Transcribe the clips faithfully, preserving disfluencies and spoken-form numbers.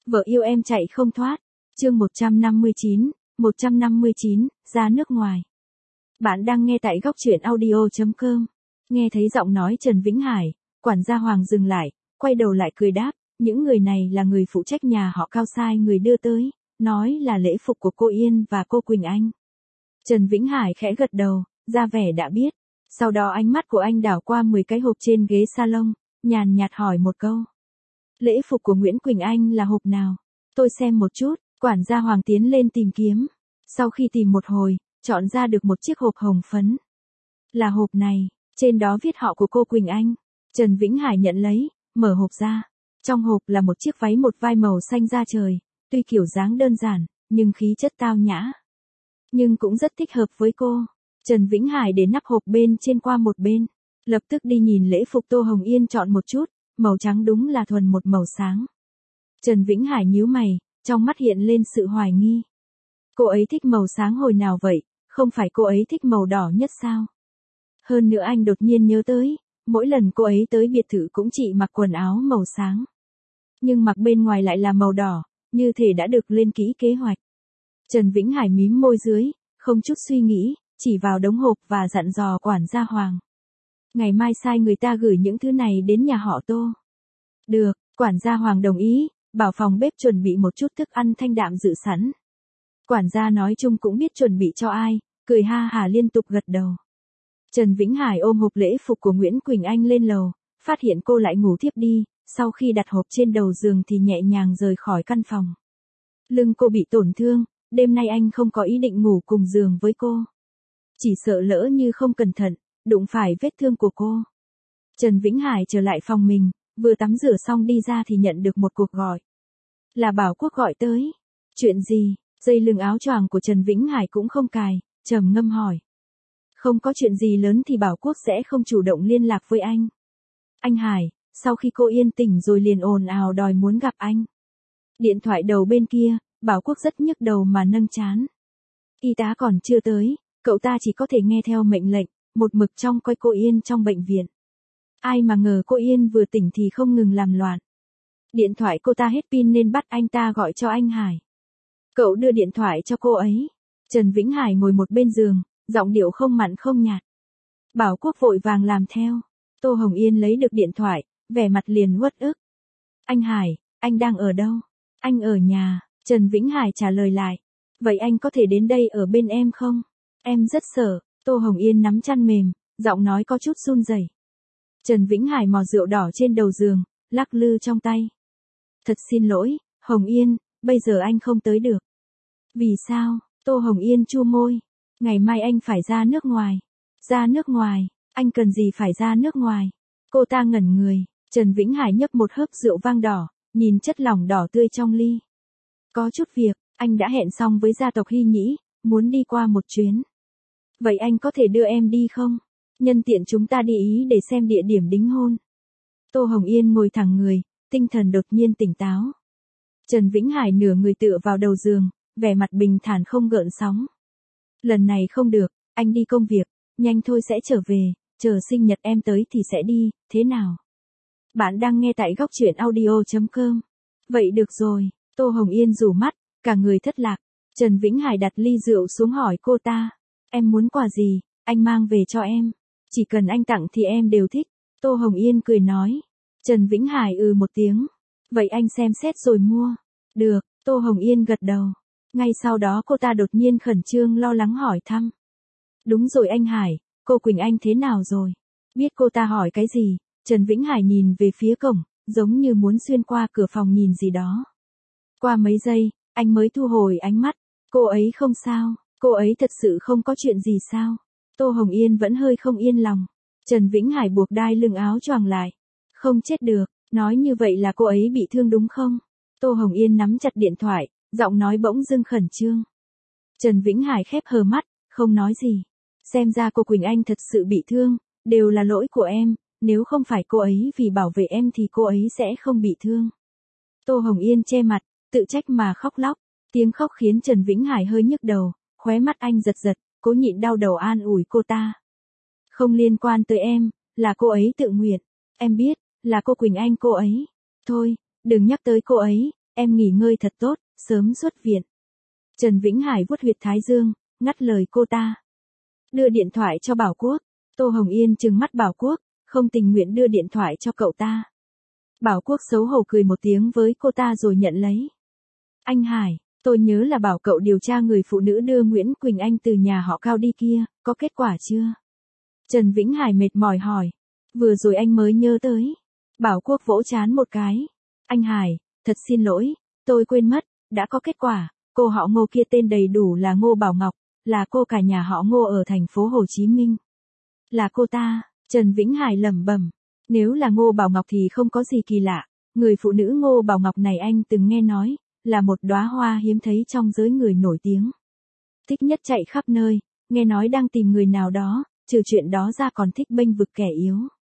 Vợ yêu em chạy không thoát. Chương một trăm năm mươi chín, một trăm năm mươi chín, ra nước ngoài. Bạn đang nghe tại góc truyện audio chấm com. Nghe thấy giọng nói Trần Vĩnh Hải, quản gia Hoàng dừng lại, quay đầu lại cười đáp, những người này là người phụ trách nhà họ Cao sai người đưa tới, nói là lễ phục của cô Yên và cô Quỳnh Anh. Trần Vĩnh Hải khẽ gật đầu, ra vẻ đã biết. Sau đó ánh mắt của anh đảo qua mười cái hộp trên ghế salon, nhàn nhạt hỏi một câu. Lễ phục của Nguyễn Quỳnh Anh là hộp nào? Tôi xem một chút, quản gia Hoàng tiến lên tìm kiếm. Sau khi tìm một hồi, chọn ra được một chiếc hộp hồng phấn. Là hộp này, trên đó viết họ của cô Quỳnh Anh. Trần Vĩnh Hải nhận lấy, mở hộp ra. Trong hộp là một chiếc váy một vai màu xanh da trời, tuy kiểu dáng đơn giản, nhưng khí chất tao nhã. Nhưng cũng rất thích hợp với cô. Trần Vĩnh Hải để nắp hộp bên trên qua một bên. Lập tức đi nhìn lễ phục Tô Hồng Yên chọn một chút, màu trắng đúng là thuần một màu sáng. Trần Vĩnh Hải nhíu mày, trong mắt hiện lên sự hoài nghi. Cô ấy thích màu sáng hồi nào vậy, không phải cô ấy thích màu đỏ nhất sao? Hơn nữa anh đột nhiên nhớ tới, mỗi lần cô ấy tới biệt thự cũng chỉ mặc quần áo màu sáng. Nhưng mặc bên ngoài lại là màu đỏ, như thể đã được lên kỹ kế hoạch. Trần Vĩnh Hải mím môi dưới, không chút suy nghĩ, chỉ vào đống hộp và dặn dò quản gia Hoàng. Ngày mai sai người ta gửi những thứ này đến nhà họ Tô. Được, quản gia Hoàng đồng ý, bảo phòng bếp chuẩn bị một chút thức ăn thanh đạm dự sẵn. Quản gia nói chung cũng biết chuẩn bị cho ai, cười ha hả liên tục gật đầu. Trần Vĩnh Hải ôm hộp lễ phục của Nguyễn Quỳnh Anh lên lầu, phát hiện cô lại ngủ thiếp đi, sau khi đặt hộp trên đầu giường thì nhẹ nhàng rời khỏi căn phòng. Lưng cô bị tổn thương, đêm nay anh không có ý định ngủ cùng giường với cô. Chỉ sợ lỡ như không cẩn thận, đụng phải vết thương của cô. Trần Vĩnh Hải trở lại phòng mình, vừa tắm rửa xong đi ra thì nhận được một cuộc gọi. Là Bảo Quốc gọi tới. Chuyện gì? Dây lưng áo choàng của Trần Vĩnh Hải cũng không cài, trầm ngâm hỏi. Không có chuyện gì lớn thì Bảo Quốc sẽ không chủ động liên lạc với anh. Anh Hải, sau khi cô Yên tỉnh rồi liền ồn ào đòi muốn gặp anh. Điện thoại đầu bên kia, Bảo Quốc rất nhức đầu mà nâng trán. Y tá còn chưa tới, cậu ta chỉ có thể nghe theo mệnh lệnh, một mực trông coi cô Yên trong bệnh viện. Ai mà ngờ cô Yên vừa tỉnh thì không ngừng làm loạn. Điện thoại cô ta hết pin nên bắt anh ta gọi cho anh Hải. Cậu đưa điện thoại cho cô ấy. Trần Vĩnh Hải ngồi một bên giường, giọng điệu không mặn không nhạt. Bảo Quốc vội vàng làm theo. Tô Hồng Yên lấy được điện thoại, vẻ mặt liền uất ức. Anh Hải, anh đang ở đâu? Anh ở nhà, Trần Vĩnh Hải trả lời lại. Vậy anh có thể đến đây ở bên em không? Em rất sợ. Tô Hồng Yên nắm chăn mềm, giọng nói có chút run rẩy. Trần Vĩnh Hải mò rượu đỏ trên đầu giường, lắc lư trong tay. Thật xin lỗi, Hồng Yên, bây giờ anh không tới được. Vì sao? Tô Hồng Yên chua môi. Ngày mai anh phải ra nước ngoài. Ra nước ngoài, anh cần gì phải ra nước ngoài? Cô ta ngẩn người, Trần Vĩnh Hải nhấp một hớp rượu vang đỏ, nhìn chất lỏng đỏ tươi trong ly. Có chút việc, anh đã hẹn xong với gia tộc Hy Nhĩ, muốn đi qua một chuyến. Vậy anh có thể đưa em đi không? Nhân tiện chúng ta đi Ý để xem địa điểm đính hôn. Tô Hồng Yên ngồi thẳng người, tinh thần đột nhiên tỉnh táo. Trần Vĩnh Hải nửa người tựa vào đầu giường, vẻ mặt bình thản không gợn sóng. Lần này không được, anh đi công việc, nhanh thôi sẽ trở về, chờ sinh nhật em tới thì sẽ đi, thế nào? Bạn đang nghe tại góc truyện audio chấm com. Vậy được rồi, Tô Hồng Yên rủ mắt, cả người thất lạc. Trần Vĩnh Hải đặt ly rượu xuống hỏi cô ta. Em muốn quà gì, anh mang về cho em. Chỉ cần anh tặng thì em đều thích. Tô Hồng Yên cười nói. Trần Vĩnh Hải ừ một tiếng. Vậy anh xem xét rồi mua. Được, Tô Hồng Yên gật đầu. Ngay sau đó cô ta đột nhiên khẩn trương lo lắng hỏi thăm. Đúng rồi anh Hải, cô Quỳnh Anh thế nào rồi? Biết cô ta hỏi cái gì, Trần Vĩnh Hải nhìn về phía cổng, giống như muốn xuyên qua cửa phòng nhìn gì đó. Qua mấy giây, anh mới thu hồi ánh mắt. Cô ấy không sao, cô ấy thật sự không có chuyện gì sao? Tô Hồng Yên vẫn hơi không yên lòng. Trần Vĩnh Hải buộc đai lưng áo choàng lại. Không chết được, nói như vậy là cô ấy bị thương đúng không? Tô Hồng Yên nắm chặt điện thoại, giọng nói bỗng dưng khẩn trương. Trần Vĩnh Hải khép hờ mắt, không nói gì. Xem ra cô Quỳnh Anh thật sự bị thương, đều là lỗi của em, nếu không phải cô ấy vì bảo vệ em thì cô ấy sẽ không bị thương. Tô Hồng Yên che mặt, tự trách mà khóc lóc, tiếng khóc khiến Trần Vĩnh Hải hơi nhức đầu, khóe mắt anh giật giật, cố nhịn đau đầu an ủi cô ta. Không liên quan tới em, là cô ấy tự nguyện, em biết, là cô Quỳnh Anh cô ấy. Thôi, đừng nhắc tới cô ấy, em nghỉ ngơi thật tốt, sớm xuất viện. Trần Vĩnh Hải vuốt huyệt thái dương, ngắt lời cô ta. Đưa điện thoại cho Bảo Quốc. Tô Hồng Yên trừng mắt Bảo Quốc, không tình nguyện đưa điện thoại cho cậu ta. Bảo Quốc xấu hổ cười một tiếng với cô ta rồi nhận lấy. Anh Hải, tôi nhớ là bảo cậu điều tra người phụ nữ đưa Nguyễn Quỳnh Anh từ nhà họ Cao đi kia, có kết quả chưa? Trần Vĩnh Hải mệt mỏi hỏi. Vừa rồi anh mới nhớ tới. Bảo Quốc vỗ trán một cái. Anh Hải, thật xin lỗi, tôi quên mất, đã có kết quả, cô họ Ngô kia tên đầy đủ là Ngô Bảo Ngọc, là cô cả nhà họ Ngô ở thành phố Hồ Chí Minh. Là cô ta, Trần Vĩnh Hải lẩm bẩm. Nếu là Ngô Bảo Ngọc thì không có gì kỳ lạ, người phụ nữ Ngô Bảo Ngọc này anh từng nghe nói, là một đóa hoa hiếm thấy trong giới người nổi tiếng. Thích nhất chạy khắp nơi, nghe nói đang tìm người nào đó, trừ chuyện đó ra còn thích bênh vực kẻ yếu.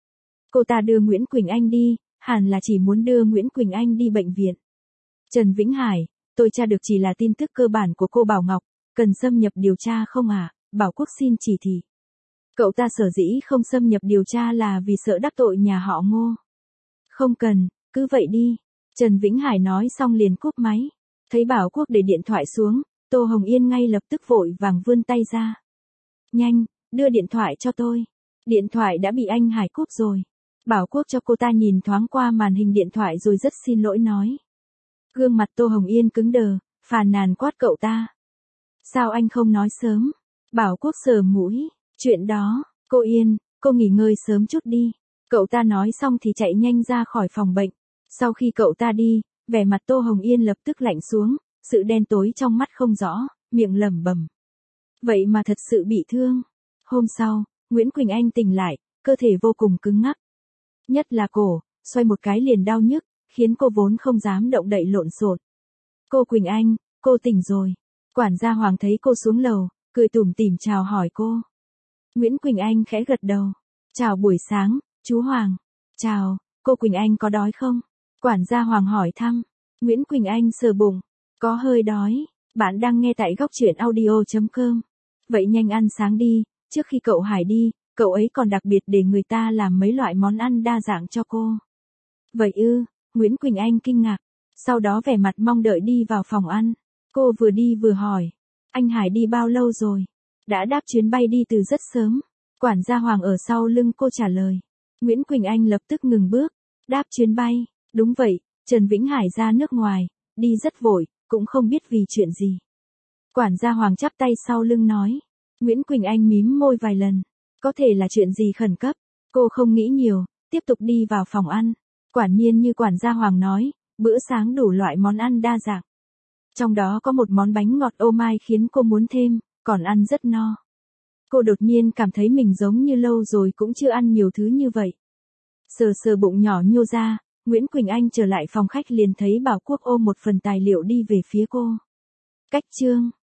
Cô ta đưa Nguyễn Quỳnh Anh đi, hẳn là chỉ muốn đưa Nguyễn Quỳnh Anh đi bệnh viện. Trần Vĩnh Hải, tôi tra được chỉ là tin tức cơ bản của cô Bảo Ngọc, cần xâm nhập điều tra không à? Bảo Quốc xin chỉ thị. Cậu ta sở dĩ không xâm nhập điều tra là vì sợ đắc tội nhà họ Ngô. Không cần, cứ vậy đi. Trần Vĩnh Hải nói xong liền cúp máy. Thấy Bảo Quốc để điện thoại xuống, Tô Hồng Yên ngay lập tức vội vàng vươn tay ra. Nhanh, đưa điện thoại cho tôi. Điện thoại đã bị anh Hải cúp rồi. Bảo Quốc cho cô ta nhìn thoáng qua màn hình điện thoại rồi rất xin lỗi nói. Gương mặt Tô Hồng Yên cứng đờ, phàn nàn quát cậu ta. Sao anh không nói sớm? Bảo Quốc sờ mũi. Chuyện đó, cô Yên, cô nghỉ ngơi sớm chút đi. Cậu ta nói xong thì chạy nhanh ra khỏi phòng bệnh. Sau khi cậu ta đi, vẻ mặt Tô Hồng Yên lập tức lạnh xuống, sự đen tối trong mắt không rõ, miệng lẩm bẩm. Vậy mà thật sự bị thương. Hôm sau, Nguyễn Quỳnh Anh tỉnh lại, cơ thể vô cùng cứng ngắc. Nhất là cổ, xoay một cái liền đau nhức, khiến cô vốn không dám động đậy lộn xộn. Cô Quỳnh Anh, cô tỉnh rồi. Quản gia Hoàng thấy cô xuống lầu, cười tủm tỉm chào hỏi cô. Nguyễn Quỳnh Anh khẽ gật đầu. Chào buổi sáng, chú Hoàng. Chào, cô Quỳnh Anh có đói không? Quản gia Hoàng hỏi thăm. Nguyễn Quỳnh Anh sờ bụng. Có hơi đói. Bạn đang nghe tại góc truyện audio chấm com. Vậy nhanh ăn sáng đi, trước khi cậu Hải đi, cậu ấy còn đặc biệt để người ta làm mấy loại món ăn đa dạng cho cô. Vậy ư, Nguyễn Quỳnh Anh kinh ngạc. Sau đó vẻ mặt mong đợi đi vào phòng ăn. Cô vừa đi vừa hỏi. Anh Hải đi bao lâu rồi? Đã đáp chuyến bay đi từ rất sớm. Quản gia Hoàng ở sau lưng cô trả lời. Nguyễn Quỳnh Anh lập tức ngừng bước. Đáp chuyến bay, đúng vậy, Trần Vĩnh Hải ra nước ngoài, đi rất vội, cũng không biết vì chuyện gì. Quản gia Hoàng chắp tay sau lưng nói. Nguyễn Quỳnh Anh mím môi vài lần. Có thể là chuyện gì khẩn cấp. Cô không nghĩ nhiều, tiếp tục đi vào phòng ăn. Quả nhiên như quản gia Hoàng nói, bữa sáng đủ loại món ăn đa dạng. Trong đó có một món bánh ngọt ô mai khiến cô muốn thêm, còn ăn rất no. Cô đột nhiên cảm thấy mình giống như lâu rồi cũng chưa ăn nhiều thứ như vậy. Sờ sờ bụng nhỏ nhô ra, Nguyễn Quỳnh Anh trở lại phòng khách liền thấy Bảo Quốc ôm một phần tài liệu đi về phía cô. Cách chương